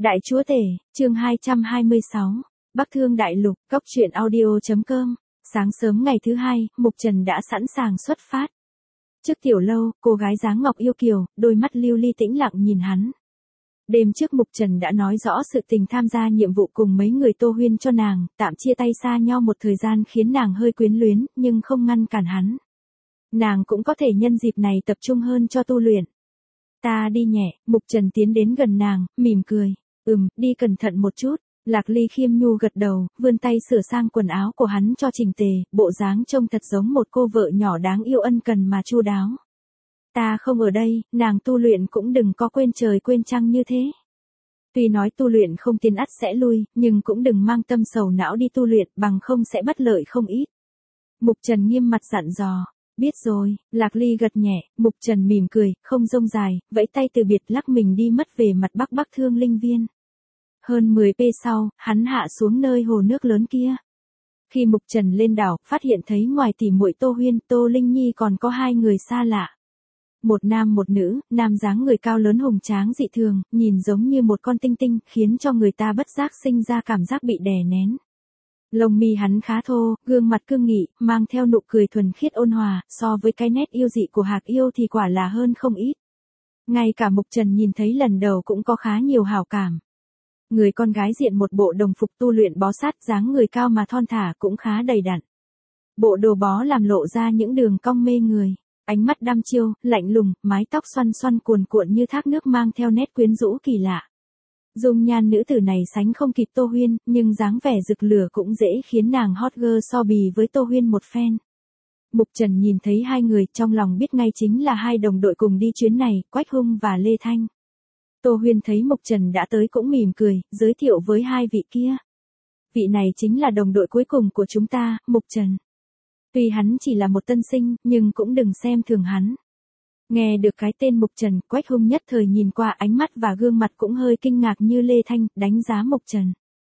Đại chúa tể, chương 226, Bắc Thương Đại Lục, Cốc truyện audio.com. Sáng sớm ngày thứ hai, Mục Trần đã sẵn sàng xuất phát. Trước tiểu lâu, cô gái dáng ngọc yêu kiều, đôi mắt lưu ly tĩnh lặng nhìn hắn. Đêm trước Mục Trần đã nói rõ sự tình tham gia nhiệm vụ cùng mấy người Tô Huyên cho nàng, tạm chia tay xa nhau một thời gian khiến nàng hơi quyến luyến, nhưng không ngăn cản hắn. Nàng cũng có thể nhân dịp này tập trung hơn cho tu luyện. Ta đi nhẹ, Mục Trần tiến đến gần nàng, mỉm cười. Đi cẩn thận một chút. Lạc Ly khiêm nhu gật đầu, vươn tay sửa sang quần áo của hắn cho chỉnh tề, bộ dáng trông thật giống một cô vợ nhỏ đáng yêu ân cần mà chu đáo. Ta không ở đây, nàng tu luyện cũng đừng có quên trời quên trăng như thế. Tuy nói tu luyện không tiến ắt sẽ lui, nhưng cũng đừng mang tâm sầu não đi tu luyện, bằng không sẽ bất lợi không ít. Mục Trần nghiêm mặt dặn dò. Biết rồi, Lạc Ly gật nhẹ, Mục Trần mỉm cười, không rông dài, vẫy tay từ biệt lắc mình đi mất về mặt Bắc Thương Linh Viên. Hơn 10 p sau, hắn hạ xuống nơi hồ nước lớn kia. Khi Mục Trần lên đảo, phát hiện thấy ngoài tỉ muội Tô Huyên, Tô Linh Nhi còn có hai người xa lạ. Một nam một nữ, nam dáng người cao lớn hùng tráng dị thường, nhìn giống như một con tinh tinh, khiến cho người ta bất giác sinh ra cảm giác bị đè nén. Lông mi hắn khá thô, gương mặt cương nghị, mang theo nụ cười thuần khiết ôn hòa, so với cái nét yêu dị của Hạc Yêu thì quả là hơn không ít. Ngay cả Mục Trần nhìn thấy lần đầu cũng có khá nhiều hảo cảm. Người con gái diện một bộ đồng phục tu luyện bó sát, dáng người cao mà thon thả cũng khá đầy đặn. Bộ đồ bó làm lộ ra những đường cong mê người, ánh mắt đăm chiêu, lạnh lùng, mái tóc xoăn xoăn cuồn cuộn như thác nước mang theo nét quyến rũ kỳ lạ. Dung nhan nữ tử này sánh không kịp Tô Huyên, nhưng dáng vẻ rực lửa cũng dễ khiến nàng hot girl so bì với Tô Huyên một phen. Mục Trần nhìn thấy hai người, trong lòng biết ngay chính là hai đồng đội cùng đi chuyến này, Quách Hung và Lê Thanh. Tô Huyên thấy Mục Trần đã tới cũng mỉm cười, giới thiệu với hai vị kia. Vị này chính là đồng đội cuối cùng của chúng ta, Mục Trần. Tuy hắn chỉ là một tân sinh, nhưng cũng đừng xem thường hắn. Nghe được cái tên Mục Trần, Quách Hung nhất thời nhìn qua, ánh mắt và gương mặt cũng hơi kinh ngạc như Lê Thanh, đánh giá Mục Trần.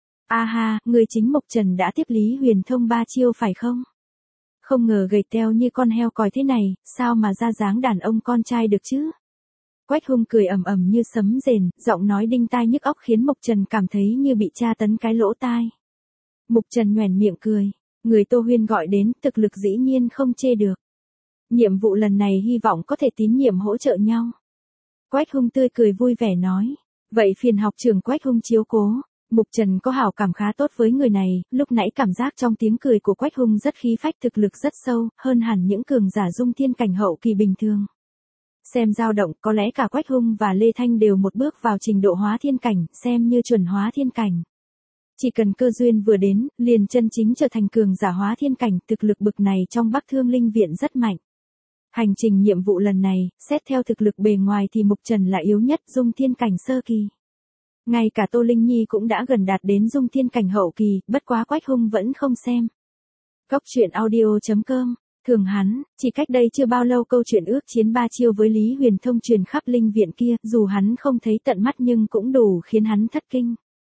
A ha, người chính Mục Trần đã tiếp Lý Huyền Thông 3 chiêu phải không? Không ngờ gầy teo như con heo còi thế này, sao mà ra dáng đàn ông con trai được chứ? Quách Hung cười ầm ầm như sấm rền, giọng nói đinh tai nhức óc khiến Mục Trần cảm thấy như bị tra tấn cái lỗ tai. Mục Trần nhoẻn miệng cười, người Tô Huyên gọi đến, thực lực dĩ nhiên không chê được. Nhiệm vụ lần này hy vọng có thể tín nhiệm hỗ trợ nhau. Quách Hung tươi cười vui vẻ nói. Vậy phiền học trưởng Quách Hung chiếu cố. Mục Trần có hảo cảm khá tốt với người này, lúc nãy cảm giác trong tiếng cười của Quách Hung rất khí phách, thực lực rất sâu, hơn hẳn những cường giả dung thiên cảnh hậu kỳ bình thường. Xem dao động, có lẽ cả Quách Hung và Lê Thanh đều một bước vào trình độ hóa thiên cảnh, xem như chuẩn hóa thiên cảnh. Chỉ cần cơ duyên vừa đến, liền chân chính trở thành cường giả hóa thiên cảnh, thực lực bực này trong Bắc Thương Linh Viện rất mạnh. Hành trình nhiệm vụ lần này, xét theo thực lực bề ngoài thì Mục Trần là yếu nhất, dung thiên cảnh sơ kỳ. Ngay cả Tô Linh Nhi cũng đã gần đạt đến dung thiên cảnh hậu kỳ, bất quá Quách Hung vẫn không xem. Cốc truyện audio.com. Thường hắn, chỉ cách đây chưa bao lâu câu chuyện ước chiến 3 chiêu với Lý Huyền Thông truyền khắp linh viện kia, dù hắn không thấy tận mắt nhưng cũng đủ khiến hắn thất kinh.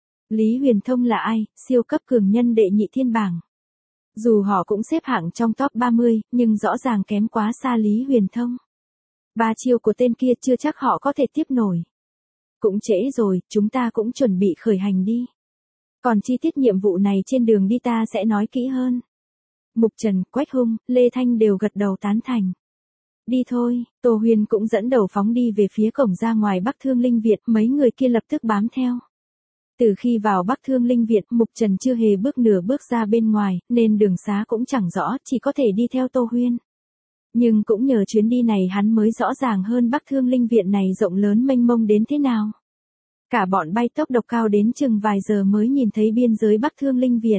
Lý Huyền Thông là ai? Siêu cấp cường nhân đệ nhị thiên bảng. Dù họ cũng xếp hạng trong top 30, nhưng rõ ràng kém quá xa Lý Huyền Thông. 3 chiêu của tên kia chưa chắc họ có thể tiếp nổi. Cũng trễ rồi, chúng ta cũng chuẩn bị khởi hành đi. Còn chi tiết nhiệm vụ này trên đường đi ta sẽ nói kỹ hơn. Mục Trần, Quách Hung, Lê Thanh đều gật đầu tán thành. Đi thôi, Tô Huyên cũng dẫn đầu phóng đi về phía cổng ra ngoài Bắc Thương Linh Viện, mấy người kia lập tức bám theo. Từ khi vào Bắc Thương Linh Viện, Mục Trần chưa hề bước nửa bước ra bên ngoài, nên đường xá cũng chẳng rõ, chỉ có thể đi theo Tô Huyên. Nhưng cũng nhờ chuyến đi này hắn mới rõ ràng hơn Bắc Thương Linh Viện này rộng lớn mênh mông đến thế nào. Cả bọn bay tốc độ cao đến chừng vài giờ mới nhìn thấy biên giới Bắc Thương Linh Viện.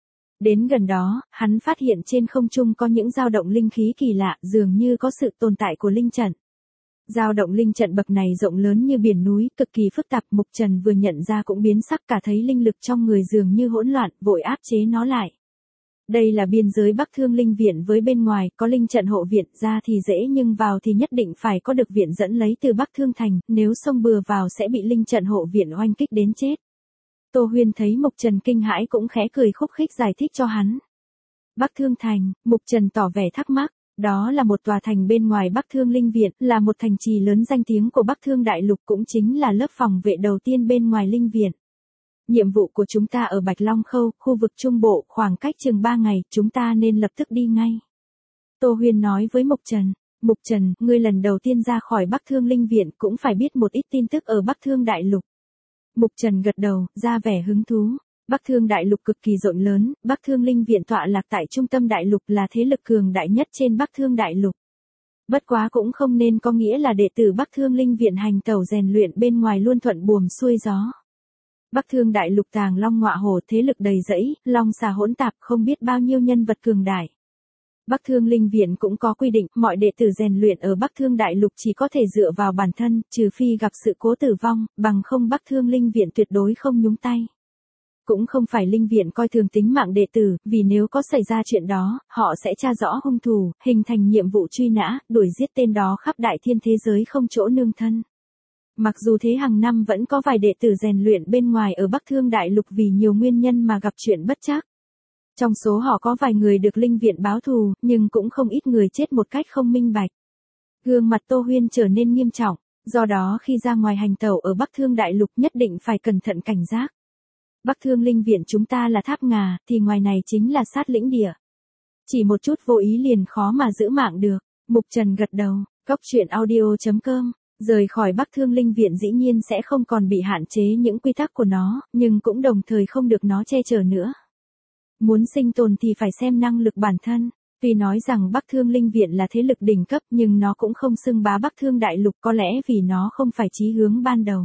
Đến gần đó, hắn phát hiện trên không trung có những dao động linh khí kỳ lạ, dường như có sự tồn tại của linh trận. Dao động linh trận bậc này rộng lớn như biển núi, cực kỳ phức tạp, Mục Trần vừa nhận ra cũng biến sắc, cả thấy linh lực trong người dường như hỗn loạn, vội áp chế nó lại. Đây là biên giới Bắc Thương Linh Viện với bên ngoài, có linh trận hộ viện, ra thì dễ nhưng vào thì nhất định phải có được viện dẫn lấy từ Bắc Thương Thành, nếu xông bừa vào sẽ bị linh trận hộ viện oanh kích đến chết. Tô Huyên thấy Mục Trần kinh hãi cũng khẽ cười khúc khích giải thích cho hắn. Bắc Thương Thành, Mục Trần tỏ vẻ thắc mắc, Đó là một tòa thành bên ngoài Bắc Thương Linh Viện, là một thành trì lớn danh tiếng của Bắc Thương Đại Lục, cũng chính là lớp phòng vệ đầu tiên bên ngoài Linh Viện. Nhiệm vụ của chúng ta ở Bạch Long Khâu, khu vực Trung Bộ, khoảng cách chừng 3 ngày, chúng ta nên lập tức đi ngay. Tô Huyên nói với Mục Trần. Mục Trần, ngươi lần đầu tiên ra khỏi Bắc Thương Linh Viện cũng phải biết một ít tin tức ở Bắc Thương Đại Lục. Mục Trần gật đầu, ra vẻ hứng thú. Bắc Thương Đại Lục cực kỳ rộng lớn, Bắc Thương Linh Viện tọa lạc tại trung tâm đại lục, là thế lực cường đại nhất trên Bắc Thương Đại Lục. Bất quá cũng không nên có nghĩa là đệ tử Bắc Thương Linh Viện hành tẩu rèn luyện bên ngoài luôn thuận buồm xuôi gió. Bắc Thương Đại Lục tàng long ngọa hổ, thế lực đầy rẫy, long xà hỗn tạp, không biết bao nhiêu nhân vật cường đại. Bắc Thương Linh Viện cũng có quy định, mọi đệ tử rèn luyện ở Bắc Thương Đại Lục chỉ có thể dựa vào bản thân, trừ phi gặp sự cố tử vong, bằng không Bắc Thương Linh Viện tuyệt đối không nhúng tay. Cũng không phải Linh Viện coi thường tính mạng đệ tử, vì nếu có xảy ra chuyện đó, họ sẽ tra rõ hung thủ, hình thành nhiệm vụ truy nã, đuổi giết tên đó khắp đại thiên thế giới không chỗ nương thân. Mặc dù thế hàng năm vẫn có vài đệ tử rèn luyện bên ngoài ở Bắc Thương Đại Lục vì nhiều nguyên nhân mà gặp chuyện bất trắc. Trong số họ có vài người được Linh Viện báo thù, nhưng cũng không ít người chết một cách không minh bạch. Gương mặt Tô Huyên trở nên nghiêm trọng, do đó khi ra ngoài hành tẩu ở Bắc Thương Đại Lục nhất định phải cẩn thận cảnh giác. Bắc Thương Linh Viện chúng ta là tháp ngà, thì ngoài này chính là sát lĩnh địa. Chỉ một chút vô ý liền khó mà giữ mạng được. Mục Trần gật đầu, coctruyện.audio.com. Rời khỏi Bắc Thương Linh Viện dĩ nhiên sẽ không còn bị hạn chế những quy tắc của nó, nhưng cũng đồng thời không được nó che chở nữa. Muốn sinh tồn thì phải xem năng lực bản thân. Tuy nói rằng Bắc Thương Linh Viện là thế lực đỉnh cấp nhưng nó cũng không xưng bá Bắc Thương Đại Lục, có lẽ vì nó không phải chí hướng ban đầu.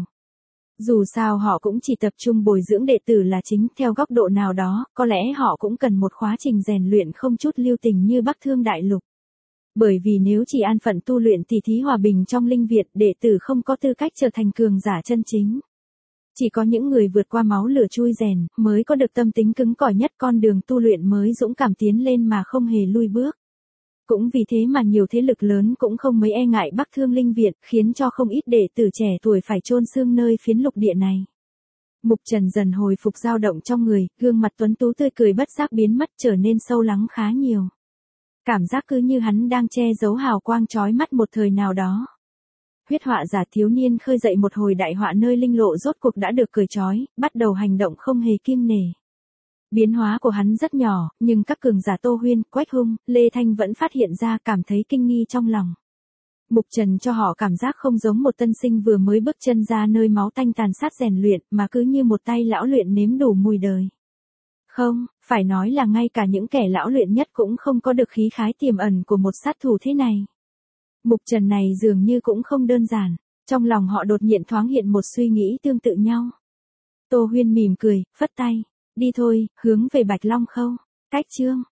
Dù sao họ cũng chỉ tập trung bồi dưỡng đệ tử là chính, theo góc độ nào đó, có lẽ họ cũng cần một quá trình rèn luyện không chút lưu tình như Bắc Thương Đại Lục. Bởi vì nếu chỉ an phận tu luyện tỉ thí hòa bình trong Linh Viện, đệ tử không có tư cách trở thành cường giả chân chính. Chỉ có những người vượt qua máu lửa chui rèn, mới có được tâm tính cứng cỏi nhất, con đường tu luyện mới dũng cảm tiến lên mà không hề lui bước. Cũng vì thế mà nhiều thế lực lớn cũng không mấy e ngại Bắc Thương Linh Viện, khiến cho không ít đệ tử trẻ tuổi phải chôn xương nơi phiến lục địa này. Mục Trần dần hồi phục dao động trong người, gương mặt tuấn tú tươi cười bất giác biến mất, trở nên sâu lắng khá nhiều. Cảm giác cứ như hắn đang che giấu hào quang chói mắt một thời nào đó. Huyết họa giả thiếu niên khơi dậy một hồi đại họa nơi linh lộ rốt cuộc đã được cởi trói, bắt đầu hành động không hề kiêng nể. Biến hóa của hắn rất nhỏ, nhưng các cường giả Tô Huyên, Quách Hung, Lê Thanh vẫn phát hiện ra, cảm thấy kinh nghi trong lòng. Mục Trần cho họ cảm giác không giống một tân sinh vừa mới bước chân ra nơi máu tanh tàn sát rèn luyện, mà cứ như một tay lão luyện nếm đủ mùi đời. Không, phải nói là ngay cả những kẻ lão luyện nhất cũng không có được khí khái tiềm ẩn của một sát thủ thế này. Mục Trần này dường như cũng không đơn giản, trong lòng họ đột nhiên thoáng hiện một suy nghĩ tương tự nhau. Tô Huyên mỉm cười, phất tay, đi thôi, hướng về Bạch Long Khâu. Cách chương